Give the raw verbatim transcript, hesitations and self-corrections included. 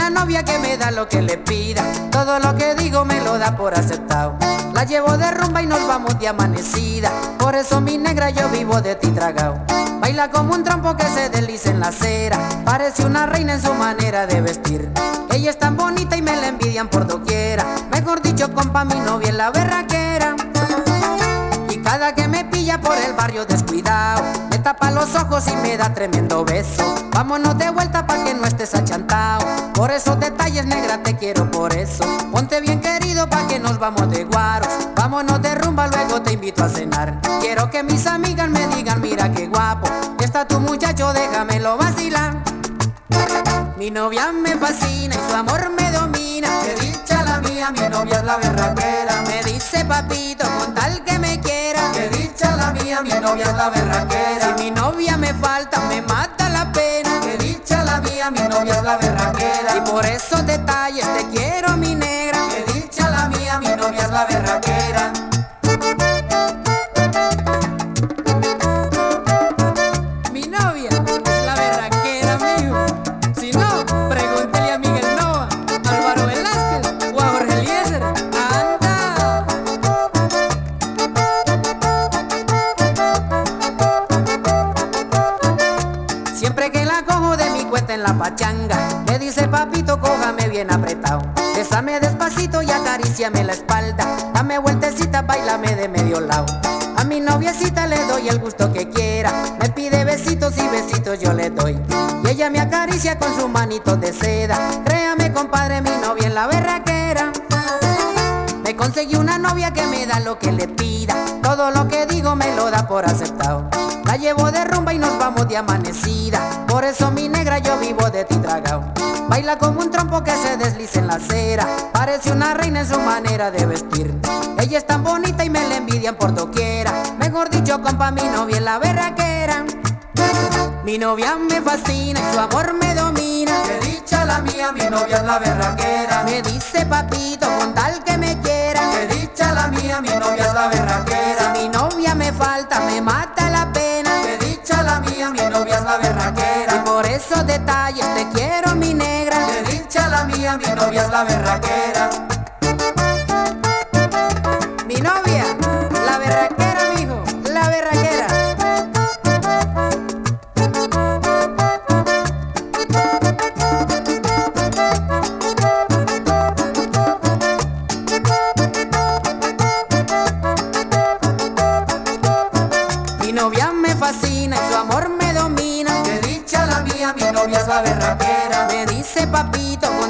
una novia que me da lo que le pida, todo lo que digo me lo da por aceptado. La llevo de rumba y nos vamos de amanecida, por eso mi negra yo vivo de ti tragao. Baila como un trompo que se desliza en la acera, parece una reina en su manera de vestir. Ella es tan bonita y me la envidian por doquiera, mejor dicho compa, mi novia es la berraquera. Y cada que me pilla por el barrio descuidado, me tapa los ojos y me da tremendo beso. Vámonos de vuelta pa' que no estés achantao, por esos detalles negra te quiero por eso. Ponte bien querido pa' que nos vamos de guaros, vámonos de rumba luego te invito a cenar. Quiero que mis amigas me digan mira qué guapo está tu muchacho, déjamelo vacilar. Mi novia me fascina y su amor me domina, qué dicha la mía, mi novia es la berraquera. Me dice papito con tal que me quiera, qué dicha la mía, mi novia es la berraquera. Si mi novia me falta me mata la pena, qué dicha la mía, mi novia es la berraquera. Y por esos detalles te quiero mi negra, qué dicha la mía, mi novia es la berraquera. Mi novia es la berraquera, mijo. Si no, pregúntele a Miguel Nova, Álvaro Velázquez o a Jorge Eliezer. ¡Anda! Siempre que la cojo de mi cuenta en la pachanga, me dice papito cójame bien apretado, bésame despacito y acaríciame la espalda, dame vueltecita, bailame de medio lado. A mi noviecita le doy el gusto que quiera, me pide besitos y besitos yo le doy, y ella me acaricia con sus manitos de seda. Créame compadre, mi novia es la berraquera. Me conseguí una novia que me da lo que le pida, todo lo que digo me lo da por aceptado. La llevo de rumba y nos vamos de amanecida, por eso mi negra yo vivo de ti tragao. Baila como un trompo que se desliza en la acera, parece una reina en su manera de vestir. Ella es tan bonita y me la envidian por doquiera, mejor dicho compa, mi novia es la berraquera. Mi novia me fascina y su amor me domina, qué dicha la mía, mi novia es la berraquera. Me dice papito con tal que me quiera, qué dicha la mía, mi novia es la berraquera. Si mi novia me falta me mata la pena, qué dicha la mía, mi novia es la berraquera. Y por esos detalles te quiero mi negra, qué dicha la mía, mi novia es la berraquera. Mi novia, la berraquera, mijo, la berraquera. Mi novia me fascina y su amor me domina, qué dicha la mía, mi novia es la berraquera. Me dice papito